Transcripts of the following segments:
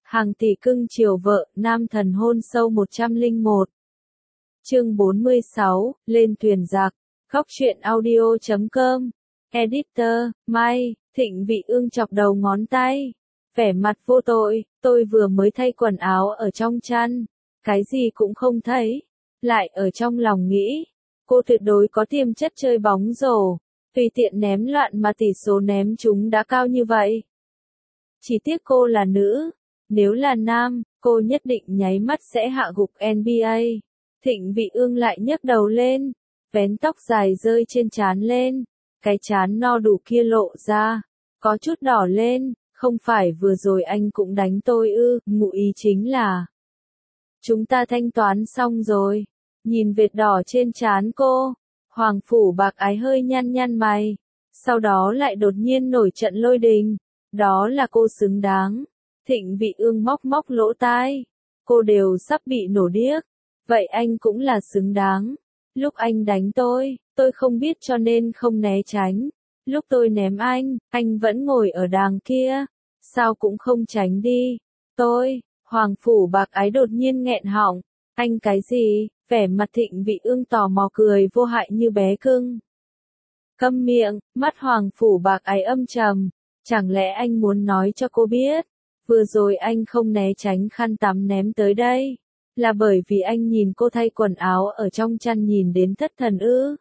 Hàng tỷ cưng chiều vợ, nam thần hôn sâu 101. Chương 46, lên thuyền giặc. Góc truyện audio.com. Editor, Mai, Thịnh Vị Ương chọc đầu ngón tay. Vẻ mặt vô tội, tôi vừa mới thay quần áo ở trong chăn. Cái gì cũng không thấy. Lại ở trong lòng nghĩ. Cô tuyệt đối có tiềm chất chơi bóng rổ. Tùy tiện ném loạn mà tỷ số ném chúng đã cao như vậy. Chỉ tiếc cô là nữ. Nếu là nam, cô nhất định nháy mắt sẽ hạ gục NBA. Thịnh Vị Ương lại nhấc đầu lên, vén tóc dài rơi trên trán lên, cái trán no đủ kia lộ ra, có chút đỏ lên, không phải vừa rồi anh cũng đánh tôi ư, ngụ ý chính là chúng ta thanh toán xong rồi. Nhìn vệt đỏ trên trán cô, Hoàng Phủ Bạc Ái hơi nhăn nhăn mày, sau đó lại đột nhiên nổi trận lôi đình, đó là cô xứng đáng. Thịnh Vị Ương móc móc lỗ tai, cô đều sắp bị nổ điếc, vậy anh cũng là xứng đáng. Lúc anh đánh tôi không biết cho nên không né tránh. Lúc tôi ném anh vẫn ngồi ở đàng kia, sao cũng không tránh đi. Hoàng Phủ Bạc Ái đột nhiên nghẹn họng, anh cái gì? Vẻ mặt Thịnh Vị Ương tò mò cười vô hại như bé cưng. Câm miệng, mắt Hoàng Phủ Bạc Ái âm trầm, chẳng lẽ anh muốn nói cho cô biết? Vừa rồi anh không né tránh khăn tắm ném tới đây, là bởi vì anh nhìn cô thay quần áo ở trong chăn nhìn đến thất thần ư.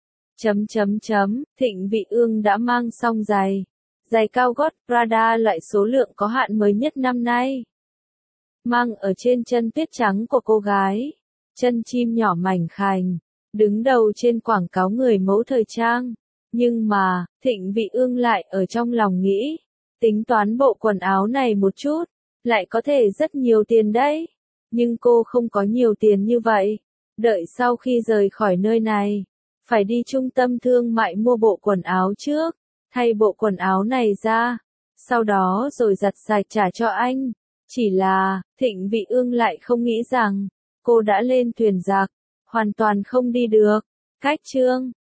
Thịnh Vị Ương đã mang xong giày cao gót Prada loại số lượng có hạn mới nhất năm nay. Mang ở trên chân tuyết trắng của cô gái, chân chim nhỏ mảnh khảnh, đứng đầu trên quảng cáo người mẫu thời trang. Nhưng mà, Thịnh Vị Ương lại ở trong lòng nghĩ, tính toán bộ quần áo này một chút, lại có thể rất nhiều tiền đấy. Nhưng cô không có nhiều tiền như vậy. Đợi sau khi rời khỏi nơi này, phải đi trung tâm thương mại mua bộ quần áo trước, thay bộ quần áo này ra, sau đó rồi giặt sạch trả cho anh. Chỉ là, Thịnh Vị Ương lại không nghĩ rằng, cô đã lên thuyền giặc, hoàn toàn không đi được. Cách chương